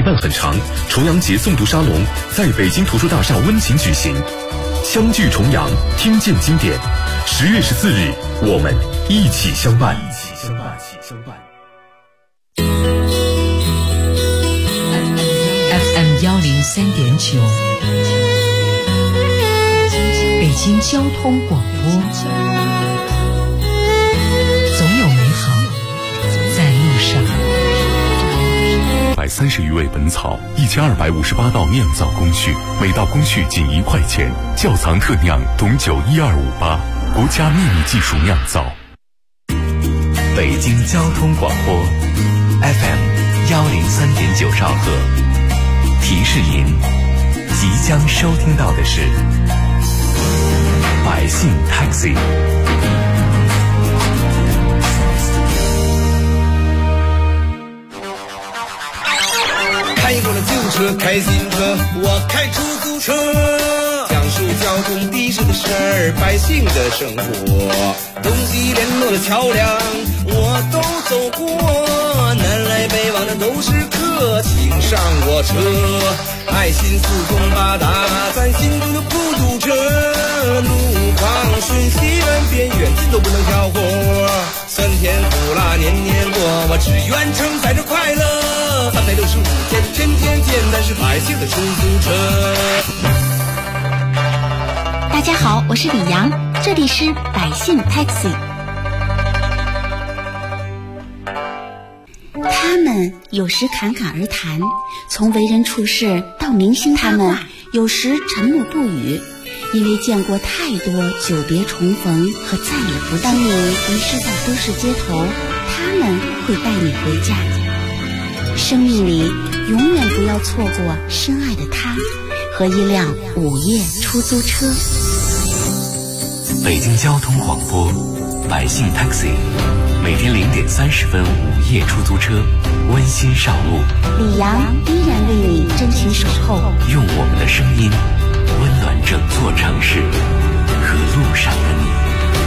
伴很长，重阳节诵读沙龙在北京图书大厦温情举行，相聚重阳，听见经典。10月14日，我们一起相伴。 FM 103.9，北京交通广播，总有美好在路上。 130余味本草，1258道酿造工序，每道工序仅1块钱。窖藏特酿董酒12588，国家秘密技术酿造。 北京交通广播 FM 103.9兆赫。提示您，即将收听到的是百姓 Taxi。 开过了旧车，开新车，我开出租车，讲述交通的士的事儿，百姓的生活，东西联络的桥梁，我都走过，南来北往的都是客，请上我车，爱心四通八达，咱心中的孤独者，路况瞬息万变，远近都不能挑活，酸甜苦辣年年过，我只愿承载着快乐，365天天天见，咱是百姓的出租车。 大家好，我是李阳，这里是百姓 Taxi。 他们有时侃侃而谈，从为人处事到明星他们有时沉默不语，因为见过太多久别重逢和再也不当你遗失在都市街头，他们会带你回家。生命里永远不要错过深爱的他和一辆午夜出租车。 北京交通广播百姓 Taxi， 每天0点30分午夜出租车，温馨上路。 李阳依然为你真情守候， 用我们的声音温暖整座城市和路上的你。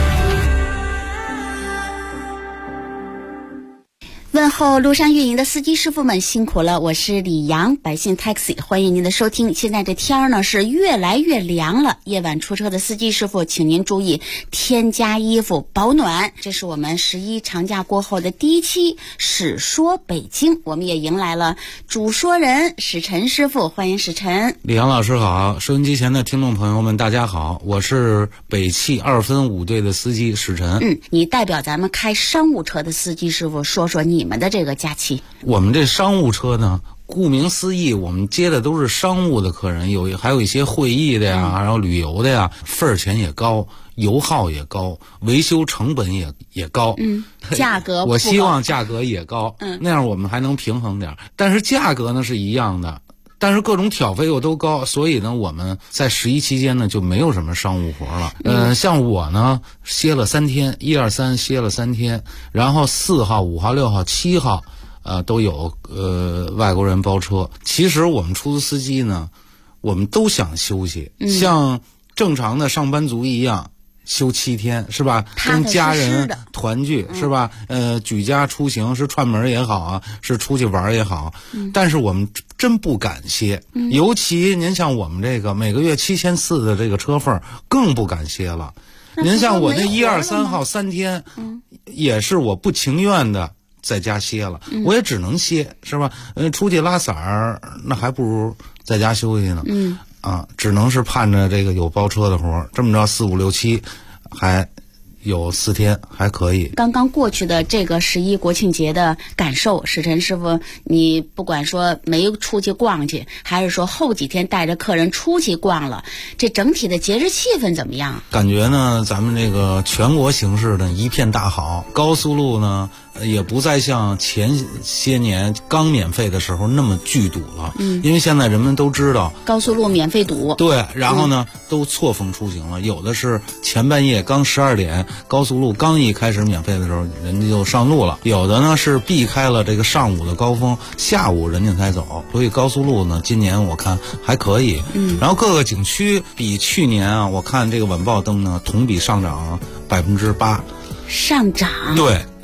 问候路上运营的司机师傅们辛苦了，我是李阳，百姓 Taxi， 欢迎您的收听。现在这天呢是越来越凉了，夜晚出车的司机师傅请您注意添加衣服保暖。这是我们11长假过后的第一期史说北京，我们也迎来了主说人史晨师傅，欢迎史晨。 李阳老师好，收音机前的听众朋友们大家好，我是北汽2分5队的司机史晨。 你代表咱们开商务车的司机师傅说说你们的这个假期。 我们这商务车呢，顾名思义，我们接的都是商务的客人，还有一些会议的呀，然后旅游的呀，份儿钱也高，油耗也高，维修成本也高， 价格我希望价格也高，那样我们还能平衡点。但是价格呢是一样的，但是各种挑费又都高，所以呢我们在11期间呢就没有什么商务活了。像我呢歇了3天，1、2、3歇了3天，然后4号、5号、6号、7号都有外国人包车。其实我们出租司机呢，我们都想休息，像正常的上班族一样休7天，是吧？跟家人团聚，是吧？举家出行，是串门也好啊，是出去玩也好，但是我们真不敢歇。尤其您像我们这个每个月7400的这个车份，更不敢歇了。您像我那1、2、3号3天，也是我不情愿的在家歇了，我也只能歇，是吧？出去拉撒儿，那还不如在家休息呢。只能是盼着这个有包车的活儿。这么着4、5、6、7，还有4天还可以。 刚刚过去的这个11国庆节的感受，史晨师傅，你不管说没出去逛去，还是说后几天带着客人出去逛了，这整体的节日气氛怎么样？ 感觉呢，咱们这个全国形势呢一片大好，高速路呢也不再像前些年刚免费的时候那么拒堵了。因为现在人们都知道高速路免费堵， 对，然后呢都错峰出行了，有的是前半夜刚12点高速路刚一开始免费的时候人家就上路了，有的呢是避开了这个上午的高峰，下午人家才走，所以高速路呢今年我看还可以。然后各个景区比去年我看这个晚报灯呢同比上涨8%。 上涨？ 对，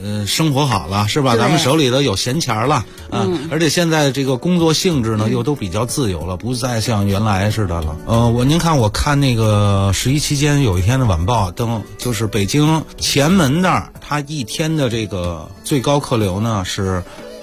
生活好了是吧？咱们手里头有闲钱了而且现在这个工作性质呢又都比较自由了，不再像原来似的了。您看我看那个11期间有一天的晚报登，就是北京前门那儿，它一天的这个最高客流呢是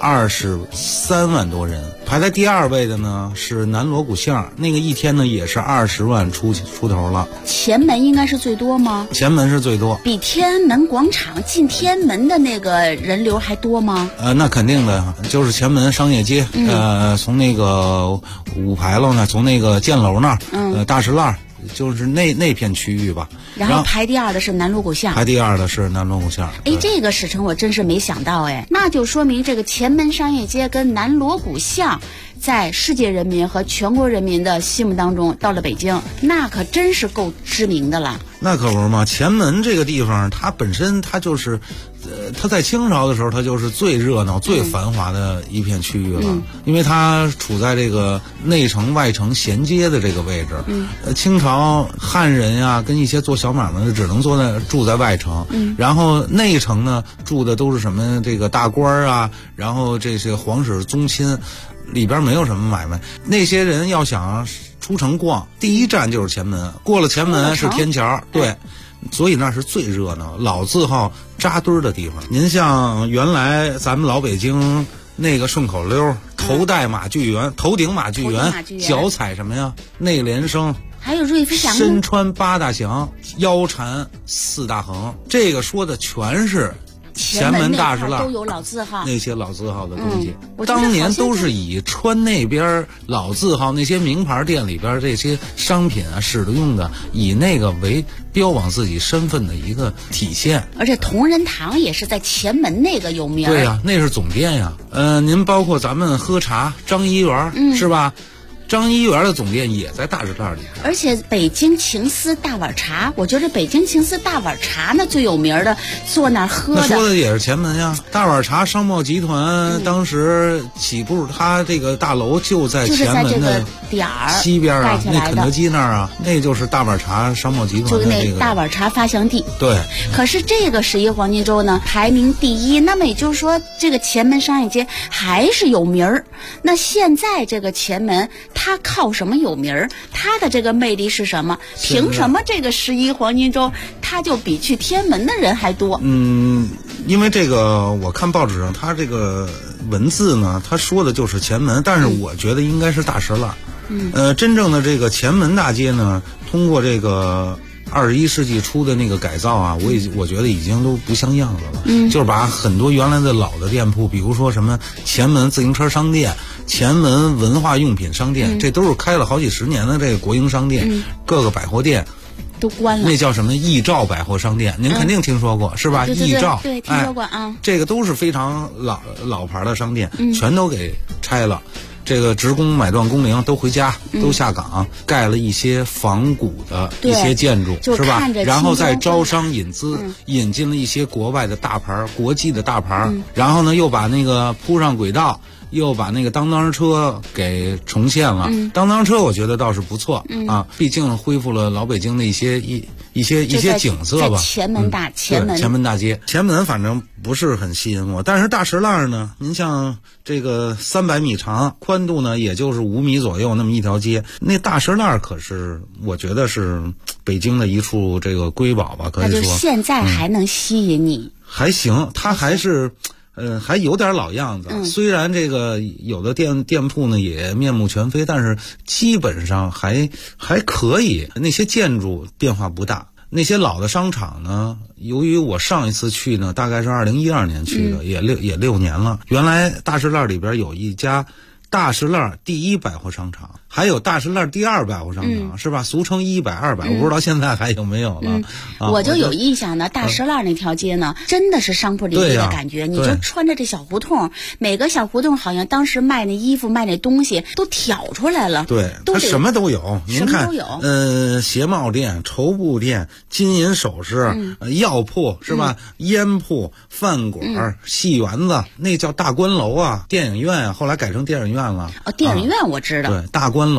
23万多人，排在第2位的呢是南锣鼓巷，那个一天呢也是20万出头了。 前门应该是最多吗？ 前门是最多， 比天安门广场进天安门的那个人流还多吗？ 那肯定的，就是前门商业街，从那个五牌楼呢，从那个建楼那儿，大石烂。就是那片区域吧， 然后排第2的是南锣鼓巷， 排第2的是南锣鼓巷。 这个史成我真是没想到那就说明这个前门商业街跟南锣鼓巷在世界人民和全国人民的心目当中，到了北京那可真是够知名的了。 那可不是嘛，前门这个地方它本身它就是它在清朝的时候它就是最热闹最繁华的一片区域了，因为它处在这个内城外城衔接的这个位置。清朝汉人呀跟一些做小买卖的只能住在外城，然后内城呢住的都是什么这个大官啊，然后这些皇室宗亲，里边没有什么买卖。那些人要想出城逛，第一站就是前门，过了前门是天桥，对，所以那是最热闹老字号扎堆的地方。您像原来咱们老北京那个顺口溜，头戴马具圆，头顶马具圆，脚踩什么呀？内联升， 还有瑞飞祥， 身穿8大祥，腰缠4大横，这个说的全是前门大石烂， 都有老字号， 那些老字号的东西，当年都是以穿那边老字号那些名牌店里边这些商品啊使得用的，以那个为标榜自己身份的一个体现。 而且同仁堂也是在前门那个有名。 对呀，那是总店呀。您包括咱们喝茶，张一元，是吧？张一元的总店也在大石烂里， 而且北京情思大碗茶，我觉得北京情思大碗茶那最有名的，坐那儿喝的。 那说的也是前门呀，大碗茶商贸集团当时起步，它这个大楼就在前门的点儿西边啊，那肯德基那儿啊，那就是大碗茶商贸集团的那个大碗茶发祥地。 对。 可是这个11黄金周呢排名第1，那么也就是说这个前门商业街还是有名儿。那现在这个前门它靠什么有名儿？它的这个魅力是什么？凭什么这个11黄金周它就比去天安门的人还多？ 因为这个我看报纸上它这个文字呢，它说的就是前门，但是我觉得应该是大石烂。真正的这个前门大街呢，通过这个21世纪初的那个改造啊，我觉得已经都不像样子了。就是把很多原来的老的店铺，比如说什么前门自行车商店、前门文化用品商店，这都是开了好几十年的这个国营商店，各个百货店都关了。 那叫什么易兆百货商店，您肯定听说过，是吧？ 对易兆， 对，听说过啊。 这个都是非常老牌的商店，全都给拆了。这个职工买断工龄都回家，都下岗，盖了一些仿古的一些建筑，是吧？然后再招商引资，引进了一些国外的大牌、国际的大牌，然后呢又把那个铺上轨道，又把那个当当车给重现了。当当车我觉得倒是不错啊，毕竟恢复了老北京的一些景色吧。 前门大街，前门反正不是很吸引我，但是大石烂呢，您像这个300米长，宽度呢也就是5米左右那么一条街，那大石烂可是我觉得是北京的一处这个瑰宝吧，可以说。 那就现在还能吸引你？ 还行，它还是。还有点老样子，虽然这个有的店铺呢也面目全非，但是基本上还可以。那些建筑变化不大，那些老的商场呢，由于我上一次去呢，大概是2012年去的，也6年了。原来大石烂里边有一家大石烂第1百货商场，还有大石烂第2百货商场，是吧？俗称100、200，我不知道现在还有没有了。 我就有印象呢，大石烂那条街呢，真的是商铺林立的感觉。你就穿着这小胡同，每个小胡同好像当时卖那衣服、卖那东西都挑出来了。 对，它什么都有。您看，鞋帽店、绸布店、金银首饰、药铺是吧？烟铺、饭馆、戏园子，那叫大观楼啊，电影院啊，后来改成电影院了。 电影院我知道。 对，大观楼。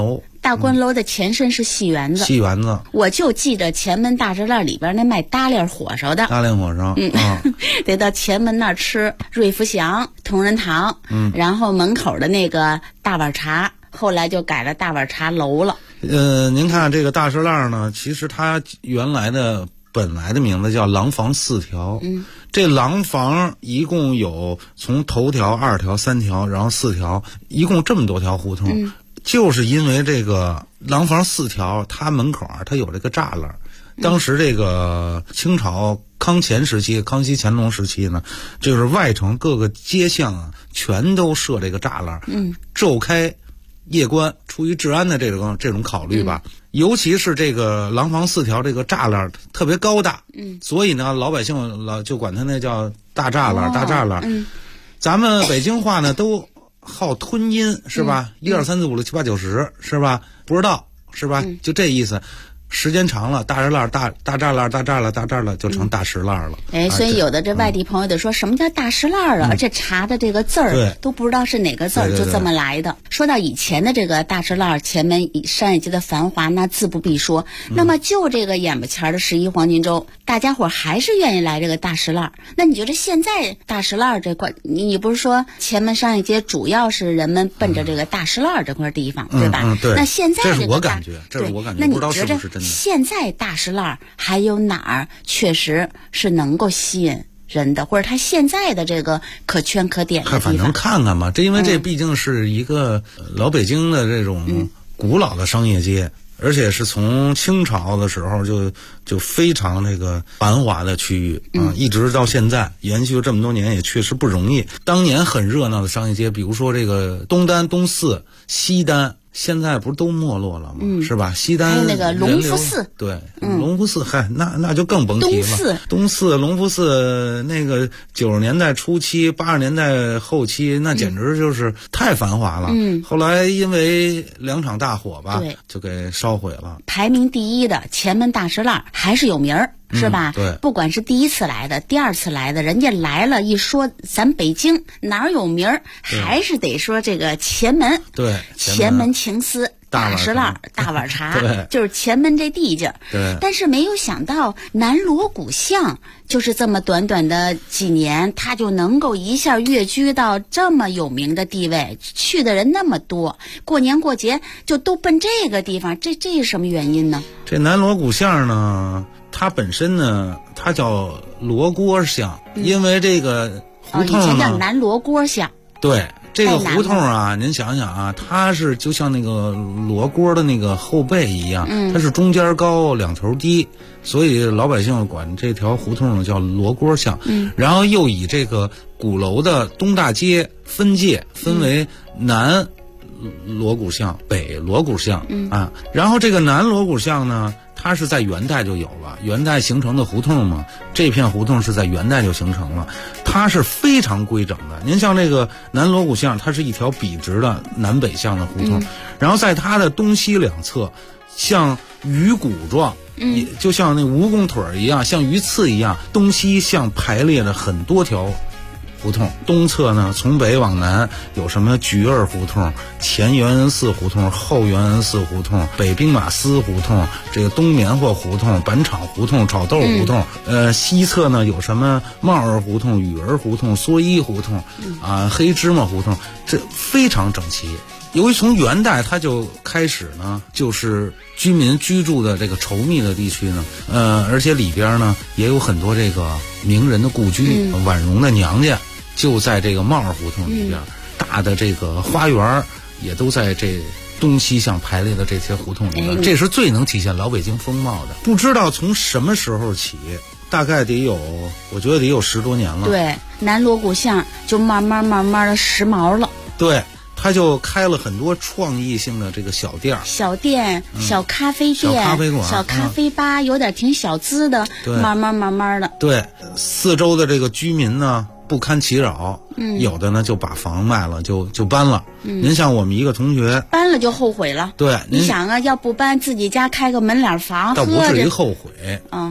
大观楼的前身是戏园子。 戏园子， 我就记得前门大栅栏里边那卖大链火烧的。 大链火烧， 得到前门那儿吃瑞福祥、同仁堂，然后门口的那个大碗茶，后来就改了大碗茶楼了。 您看这个大栅栏呢，其实它原来的本来的名字叫廊坊4条。这廊坊一共有从头条、2条、3条，然后4条，一共这么多条胡同。就是因为这个廊坊4条，它门口它有这个栅栏。当时这个清朝康乾时期、康熙、乾隆时期呢，就是外城各个街巷全都设这个栅栏，昼开夜关，出于治安的这种考虑吧。尤其是这个廊坊4条这个栅栏特别高大，所以呢，老百姓就管它那叫大栅栏、大栅栏。咱们北京话呢都好吞音是吧？1、2、3、4、5、6、7、8、9、10是吧？不知道是吧？就这意思。时间长了，大栅栏、大栅栏、大栅栏、大栅栏就成大石栏了。 所以有的这外地朋友得说什么叫大石栏啊？这查的这个字儿都不知道是哪个字儿，就这么来的。说到以前的这个大石栏前门商业街的繁华，那自不必说。那么就这个眼巴前的11黄金周，大家伙还是愿意来这个大石栏。那你觉得现在大石栏这块，你不是说前门商业街主要是人们奔着这个大石栏这块地方，对吧？ 对。 那现在这是我感觉， 那你不知道是不是真的。 现在大石栏还有哪儿确实是能够吸引人的，或者他现在的这个可圈可点的地方？ 反正看看吧，因为这毕竟是一个老北京的这种古老的商业街。而且是从清朝的时候就非常那个繁华的区域一直到现在延续了这么多年，也确实不容易。当年很热闹的商业街，比如说这个东单、东四、西单，现在不是都没落了吗？是吧？西单还有那个隆福寺， 对，隆福寺，那就更甭提了。东四、隆福寺，那个90年代初期、80年代后期，那简直就是太繁华了。后来因为2场大火吧，就给烧毁了。 排名第1的前门大石栏还是有名儿。是吧？ 对， 不管是第1次来的、第2次来的，人家来了一说咱北京哪儿有名儿，还是得说这个前门。 对， 前门情思。大石栏、大碗茶，就是前门这地界。 对， 但是没有想到南锣鼓巷就是这么短短的几年，它就能够一下跃居到这么有名的地位，去的人那么多，过年过节就都奔这个地方，这是什么原因呢？ 这南锣鼓巷呢，它本身呢，它叫罗锅巷，因为这个胡同呢， 以前叫南锣锅巷。 对。这个胡同啊，您想想啊，它是就像那个罗锅的那个后背一样，它是中间高2头低，所以老百姓管这条胡同呢叫罗锅巷。然后又以这个鼓楼的东大街分界，分为南锣鼓巷、北锣鼓巷然后这个南锣鼓巷呢，它是在元代就有了，元代形成的胡同嘛，这片胡同是在元代就形成了，它是非常规整的。您像这个南锣鼓巷，它是一条笔直的南北向的胡同，然后在它的东西两侧，像鱼骨状，也就像那蜈蚣腿一样，像鱼刺一样，东西向排列了很多条胡同。东侧呢，从北往南有什么菊儿胡同、前元恩寺胡同、后元恩寺胡同、北兵马司胡同、这个东棉花胡同、板厂胡同、炒豆胡同。西侧呢有什么帽儿胡同、雨儿胡同、蓑衣胡同黑芝麻胡同，这非常整齐。由于从元代它就开始呢，就是居民居住的这个稠密的地区呢，而且里边呢也有很多这个名人的故居，婉容的娘家就在这个帽儿胡同里边，大的这个花园也都在这东西向排列的这些胡同里边，这是最能体现老北京风貌的。不知道从什么时候起，大概我觉得得有10多年了。 对，南锣鼓巷就慢慢的时髦了。 对。他就开了很多创意性的这个小店、 小咖啡店、 小咖啡馆、 小咖啡吧，有点挺小资的，慢慢的。 对，四周的这个居民呢不堪其扰，有的呢就把房卖了，就搬了。您像我们一个同学搬了就后悔了。 对， 你想啊，要不搬自己家开个门脸房， 倒不至于后悔。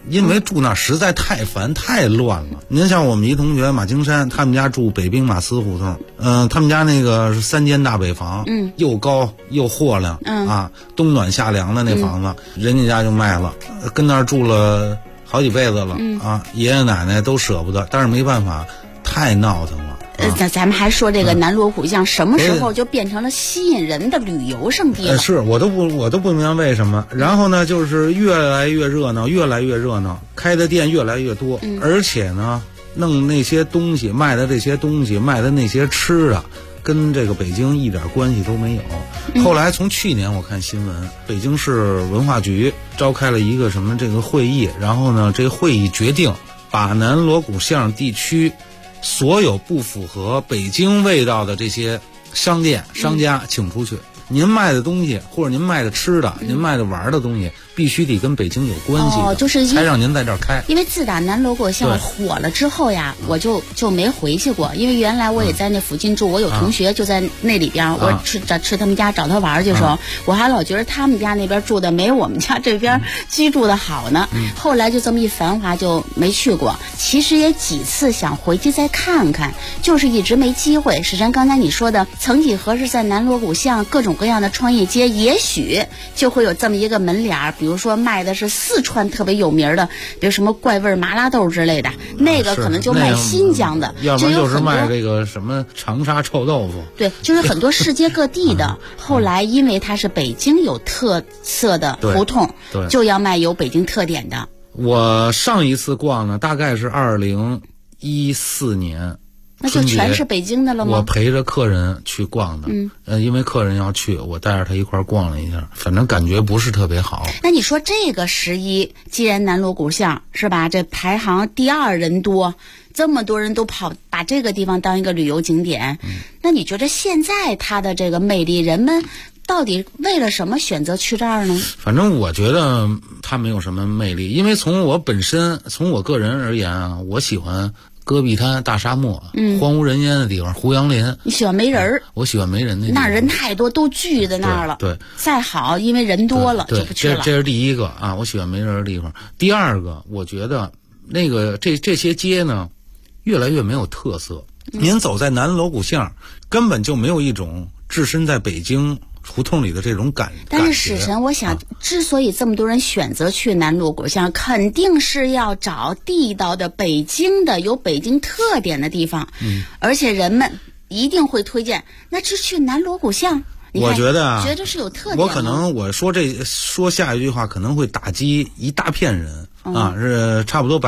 因为住那儿实在太烦太乱了。您像我们一同学马青山，他们家住北兵马司胡同，他们家那个是3间大北房，又高又豁亮，冬暖夏凉的那房子，人家家就卖了，跟那儿住了好几辈子了，爷爷奶奶都舍不得，但是没办法，太闹腾了。 咱们还说这个南锣鼓巷什么时候就变成了吸引人的旅游胜地了？ 是我都不明白为什么。然后呢，就是越来越热闹，越来越热闹，开的店越来越多，而且呢，弄那些东西卖的这些东西卖的那些吃的，跟这个北京一点关系都没有。后来从去年我看新闻，北京市文化局召开了一个什么这个会议，然后呢，这个会议决定把南锣鼓巷地区所有不符合北京味道的这些商店、商家请出去。您卖的东西或者您卖的吃的、您卖的玩的东西，必须得跟北京有关系的， 就是才让您在这儿开。 因为自打南锣鼓巷火了之后呀，我就没回去过。因为原来我也在那附近住，我有同学就在那里边，我吃他们家找他玩去的时候，我还老觉得他们家那边住的没我们家这边居住的好呢。后来就这么一繁华就没去过。其实也几次想回去再看看，就是一直没机会。史珊，刚才你说的，曾几何时在南锣鼓巷各种各样的创业街，也许就会有这么一个门脸儿，比如说卖的是四川特别有名的，比如什么怪味麻辣豆之类的，那个可能就卖新疆的， 要不然就是卖这个什么长沙臭豆腐。 对，就是很多世界各地的。后来因为它是北京有特色的胡同，就要卖有北京特点的。 我上一次逛呢，大概是2014年。 那就全是北京的了吗？ 我陪着客人去逛的，因为客人要去，我带着他一块逛了一下，反正感觉不是特别好。 那你说这个11，既然南锣鼓巷是吧，这排行第2人多，这么多人都把这个地方当一个旅游景点，那你觉得现在它的这个魅力，人们到底为了什么选择去这儿呢？ 反正我觉得它没有什么魅力，因为从我个人而言啊，我喜欢戈壁滩、大沙漠、荒无人烟的地方，胡杨林。你喜欢没人儿？ 我喜欢没人的地方。 那人太多，都聚在那儿了。 对， 再好，因为人多了就不去了。 这是第一个啊，我喜欢没人的地方。第二个，我觉得那个这些街呢，越来越没有特色。您走在南锣鼓巷，根本就没有一种置身在北京胡同里的这种感觉。 但是史神，我想，之所以这么多人选择去南锣鼓巷，肯定是要找地道的北京的有北京特点的地方，而且人们一定会推荐，那就去南锣鼓巷。 我觉得啊， 觉得是有特点。 我可能我说下一句话可能会打击一大片人。是差不多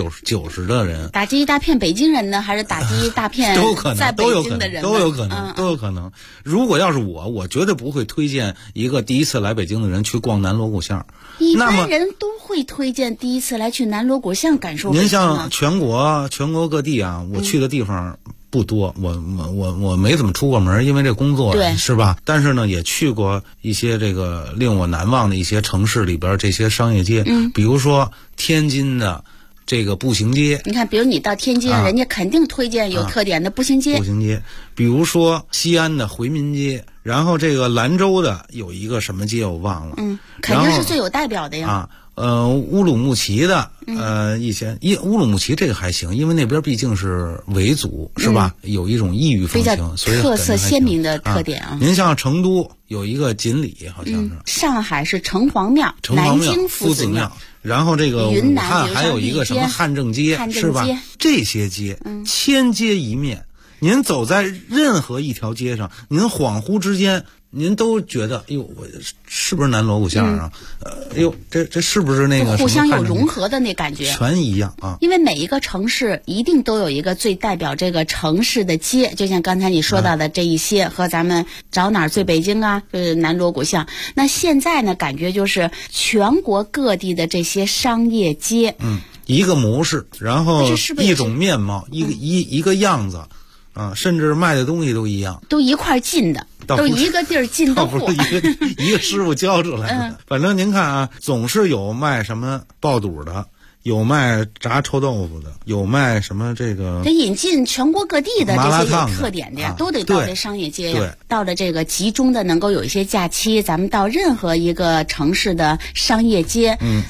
90%的人。 打击一大片北京人呢，还是打击一大片在北京的人？ 都有可能。如果要是我绝对不会推荐一个第一次来北京的人去逛南锣鼓巷。 一般人都会推荐第一次来去南锣鼓巷感受。 您像全国各地啊，我去的地方不多，我没怎么出过门，因为这工作是吧？但是呢，也去过一些这个令我难忘的一些城市里边这些商业街，比如说天津的这个步行街。 你看，比如你到天津，人家肯定推荐有特点的步行街。 比如说西安的回民街，然后这个兰州的有一个什么街我忘了， 肯定是最有代表的呀。 乌鲁木齐的乌鲁木齐这个还行，因为那边毕竟是维族，是吧？有一种异域风情，所以特色鲜明的特点啊。 您像成都有一个锦里，好像是。 上海是城隍庙，南京夫子庙， 然后这个武汉还有一个什么汉正街，是吧？这些街千街一面，您走在任何一条街上，您恍惚之间。您都觉得，哎呦，我是不是南锣鼓巷啊？哎呦，这是不是那个互相有融合的那感觉？ 全一样啊！ 因为每一个城市一定都有一个最代表这个城市的街，就像刚才你说到的这一些，和咱们找哪儿最北京啊，就是南锣鼓巷。那现在呢，感觉就是全国各地的这些商业街， 一个模式，然后一种面貌，一个样子。甚至卖的东西都一样， 都一块进的，都一个地儿进的货， 不是一个师傅教出来的。反正您看啊，总是有卖什么爆肚的，有卖炸臭豆腐的，有卖什么这个。 得引进全国各地的这些有特点的呀，都得到这商业街呀。到了这个集中的，能够有一些假期，咱们到任何一个城市的商业街。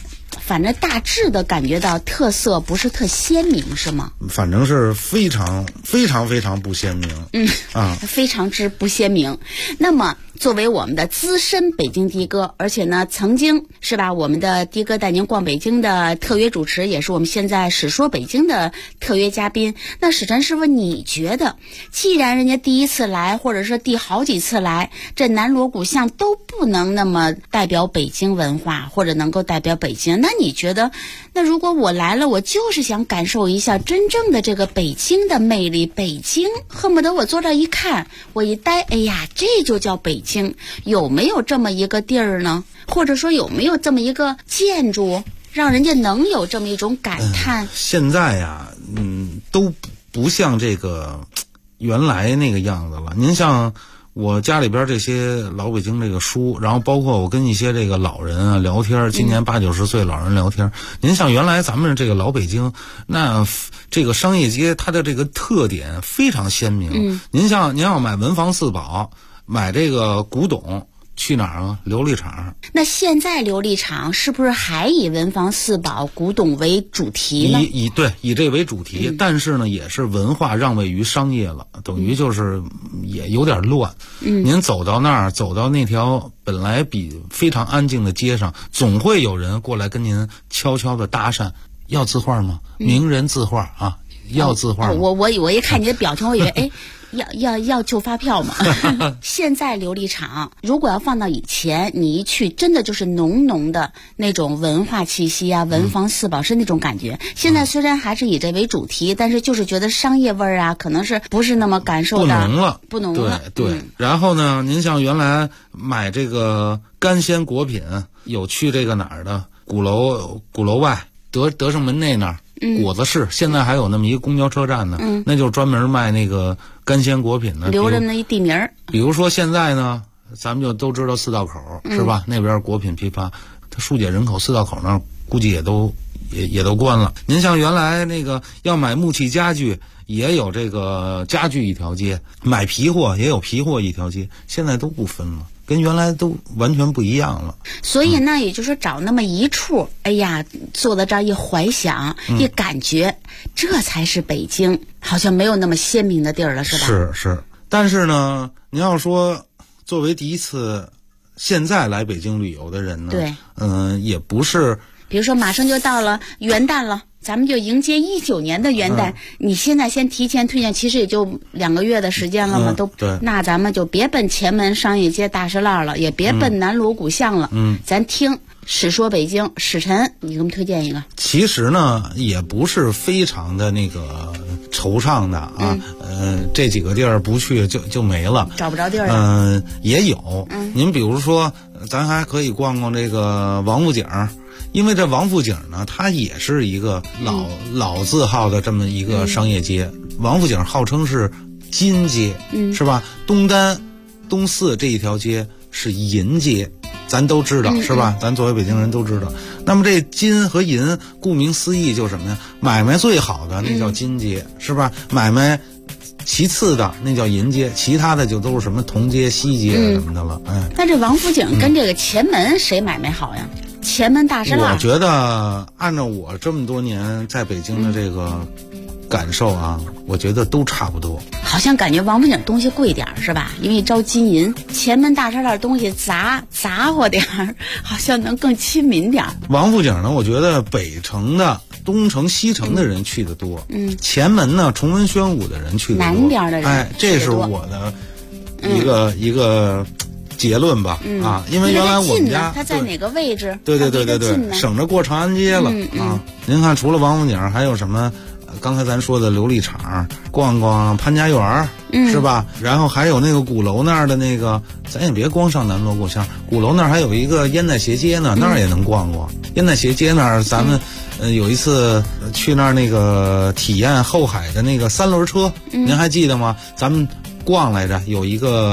反正大致的感觉到特色不是特鲜明，是吗？ 反正是非常非常非常不鲜明。 非常之不鲜明。那么作为我们的资深北京的哥，而且呢曾经是吧，我们的的哥带您逛北京的特约主持，也是我们现在史说北京的特约嘉宾。那史晨师傅，你觉得既然人家第一次来，或者是第好几次来，这南锣鼓巷都不能那么代表北京文化，或者能够代表北京，那你觉得，那如果我来了，我就是想感受一下真正的这个北京的魅力，北京恨不得我坐这一看，我一待，哎呀，这就叫北京，有没有这么一个地儿呢？或者说有没有这么一个建筑，让人家能有这么一种感叹？ 现在呀，都不像这个原来那个样子了。您像我家里边这些老北京这个书，然后包括我跟一些这个老人啊聊天，今年80、90岁老人聊天，您像原来咱们这个老北京，那这个商业街它的这个特点非常鲜明。您要买文房四宝，买这个古董，去哪儿啊？琉璃厂。 那现在琉璃厂是不是还以文房四宝、古董为主题呢？ 以这为主题，但是呢，也是文化让位于商业了，等于就是也有点乱。您走到那儿，走到那条本来非常安静的街上，总会有人过来跟您悄悄的搭讪，要字画吗？名人字画啊，要字画吗？ 我一看你的表情，我以为哎。要旧发票嘛？现在琉璃厂如果要放到以前，你一去真的就是浓浓的那种文化气息啊，文房四宝是那种感觉。现在虽然还是以这为主题，但是就是觉得商业味儿啊，可能是不是那么感受到不浓了。 对。然后呢，您像原来买这个干鲜果品，有去这个哪儿的鼓楼外德胜门那儿。果子市现在还有那么一个公交车站呢，那就是专门卖那个干鲜果品的， 留着那一地名儿。 比如说现在呢，咱们就都知道四道口是吧？那边果品批发，它疏解人口，四道口那儿估计也都关了。您像原来那个要买木器家具，也有这个家具一条街，买皮货也有皮货一条街，现在都不分了。跟原来都完全不一样了。 所以呢，也就是找那么一处，哎呀，坐在这儿一怀想，一感觉，这才是北京，好像没有那么鲜明的地儿了，是吧？ 是。但是呢，您要说作为第一次现在来北京旅游的人呢， 对， 也不是。 比如说马上就到了元旦了，咱们就迎接19年的元旦，你现在先提前推荐，其实也就2个月的时间了嘛， 对， 那咱们就别奔前门商业街大石栏了，也别奔南锣鼓巷了，咱听史说北京，史晨，你给我们推荐一个。 其实呢，也不是非常的那个惆怅的啊，这几个地儿不去就没了， 找不着地儿。 也有，您比如说，咱还可以逛逛这个王府井。因为这王府井呢，它也是一个老字号的这么一个商业街。王府井号称是金街，是吧？东单、东四这一条街是银街，咱都知道，是吧？咱作为北京人都知道。那么这金和银，顾名思义就是什么呀？买卖最好的那叫金街，是吧？买卖其次的那叫银街，其他的就都是什么铜街、西街什么的了。 那这王府井跟这个前门谁买卖好呀？前门大石栏， 我觉得按照我这么多年在北京的这个感受啊，我觉得都差不多。 好像感觉王府井东西贵点是吧？因为招金银。前门大石栏东西杂货点儿，好像能更亲民点。 王府井呢，我觉得北城的、东城、西城的人去的多。前门呢，崇文宣武的人去的多。 南边的人， 这是我的一个结论吧。因为原来我们家它在哪个位置？ 对，省着过长安街了啊。您看，除了王府井，还有什么？刚才咱说的琉璃厂，逛逛潘家园，是吧？然后还有那个鼓楼那儿的那个，咱也别光上南锣鼓巷，鼓楼那儿还有一个烟袋斜街呢，那儿也能逛逛。烟袋斜街那儿，咱们有一次去那儿那个体验后海的那个3轮车，您还记得吗？咱们逛来着，有一个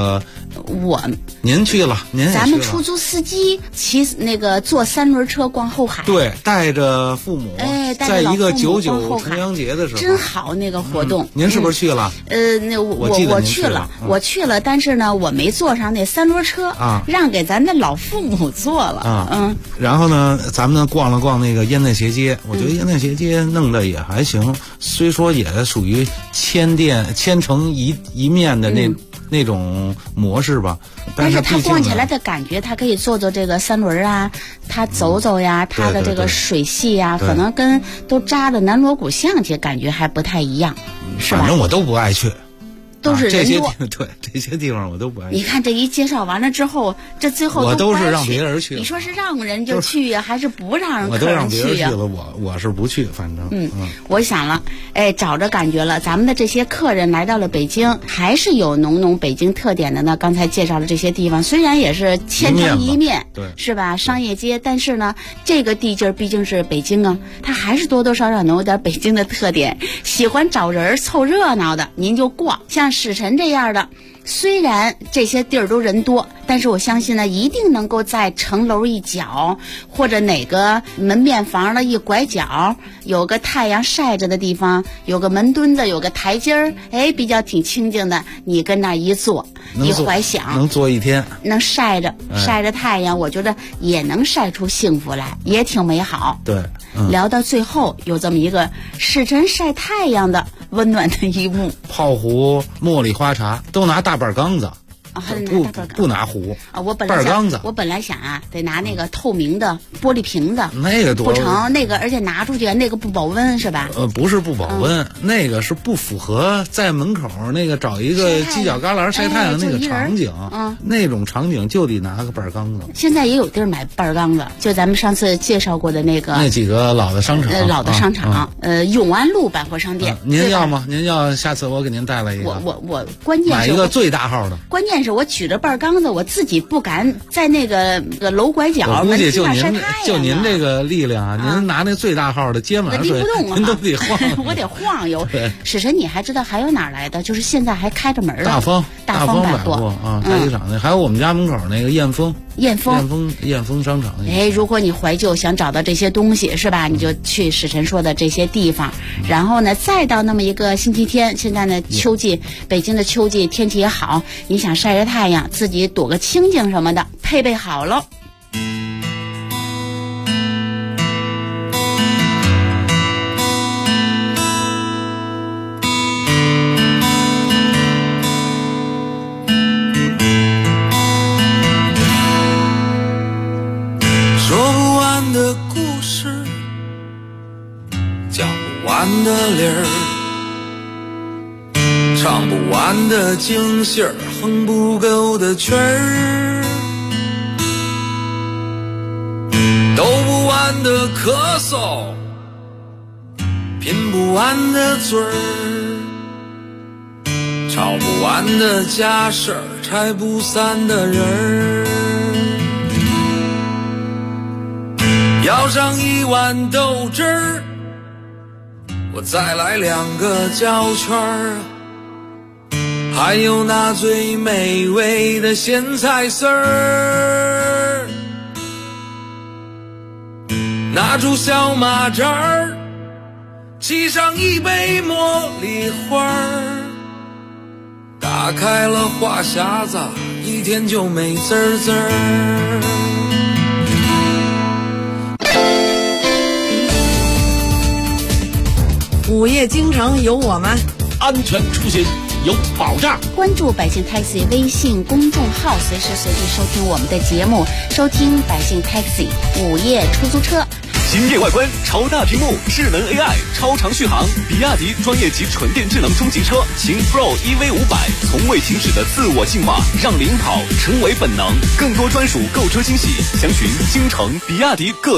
您去了，您也去了。 咱们出租司机坐3轮车逛后海， 对，带着父母，在一个99重阳节的时候， 真好那个活动。 您是不是去了？ 我去了，我去了，但是呢，我没坐上那3轮车啊， 让给咱的老父母坐了啊。然后呢，咱们逛了逛那个烟袋斜街，我觉得烟袋斜街弄得也还行，虽说也属于千城一面的那种模式吧， 但是它逛起来的感觉，它可以坐这个3轮啊，它走走呀，它的这个水系呀，可能跟都扎的南锣鼓巷去感觉还不太一样，是吧？ 反正我都不爱去。 都是人多， 这些地方我都不爱去。 你看这一介绍完了之后，这最后我都是让别人去。 你说是让人就去呀，还是不让客人去呀？ 我都让别人去了，我是不去，反正。 我想了，找着感觉了，咱们的这些客人来到了北京，还是有浓北京特点的呢。刚才介绍的这些地方，虽然也是千城一面， 对， 是吧？商业街，但是呢，这个地界毕竟是北京啊，它还是多多少少能有点北京的特点。喜欢找人凑热闹的，您就逛，像史晨这样的，虽然这些地儿都人多，但是我相信呢，一定能够在城楼一角或者哪个门面房的一拐角，有个太阳晒着的地方，有个门墩子，有个台阶儿，比较挺清静的。你跟那儿一坐，一怀想， 能坐一天， 能晒着太阳，我觉得也能晒出幸福来，也挺美好。 对。 聊到最后，有这么一个史晨晒太阳的温暖的一幕。 泡壶、茉莉花茶都拿大半缸子。不拿壶啊！我本来想得拿那个透明的玻璃瓶子， 那个多不成，那个而且拿出去那个不保温是吧？ 不是不保温，那个是不符合在门口那个找一个犄角旮旯晒太阳那个场景。那种场景就得拿个半缸子。 现在也有地儿买半缸子，就咱们上次介绍过的那几个老的商场， 永安路百货商店。 您要吗？您要，下次我给您带来一个。 我关键是买一个最大号的。 关键是我举着半缸子，我自己不敢在那个楼拐角。 我估计就您这个力量啊，您拿那最大号的接满水，您都得晃。 我得晃悠。史晨，你还知道还有哪来的？就是现在还开着门的大方百货啊，大机场那还有我们家门口那个燕丰商场。 如果你怀旧想找到这些东西是吧？你就去史晨说的这些地方，然后呢，再到那么一个星期天，现在呢秋季，北京的秋季天气也好，你想晒着太阳，自己躲个清静什么的，配备好了。 说不完的故事，讲不完的理儿，唱不完的京戏儿，哼不够的曲儿，抖不完的咳嗽，拼不完的嘴儿，吵不完的家事儿，拆不散的人儿。要上一碗豆汁儿，我再来2个焦圈儿，还有那最美味的咸菜丝儿，拿出小马扎儿，沏上一杯茉莉花儿，打开了话匣子，一天就美滋滋儿。 午夜京城有我们， 安全出行有保障。 关注百姓 Taxi 微信公众号，随时随地收听我们的节目，收听百姓 Taxi 午夜出租车。 惊艳外观，超大屏幕，智能 AI， 超长续航。比亚迪专业级纯电智能中级车秦 Pro EV500，从未停止的自我进化，让领跑成为本能。更多专属购车惊喜，详询京城比亚迪各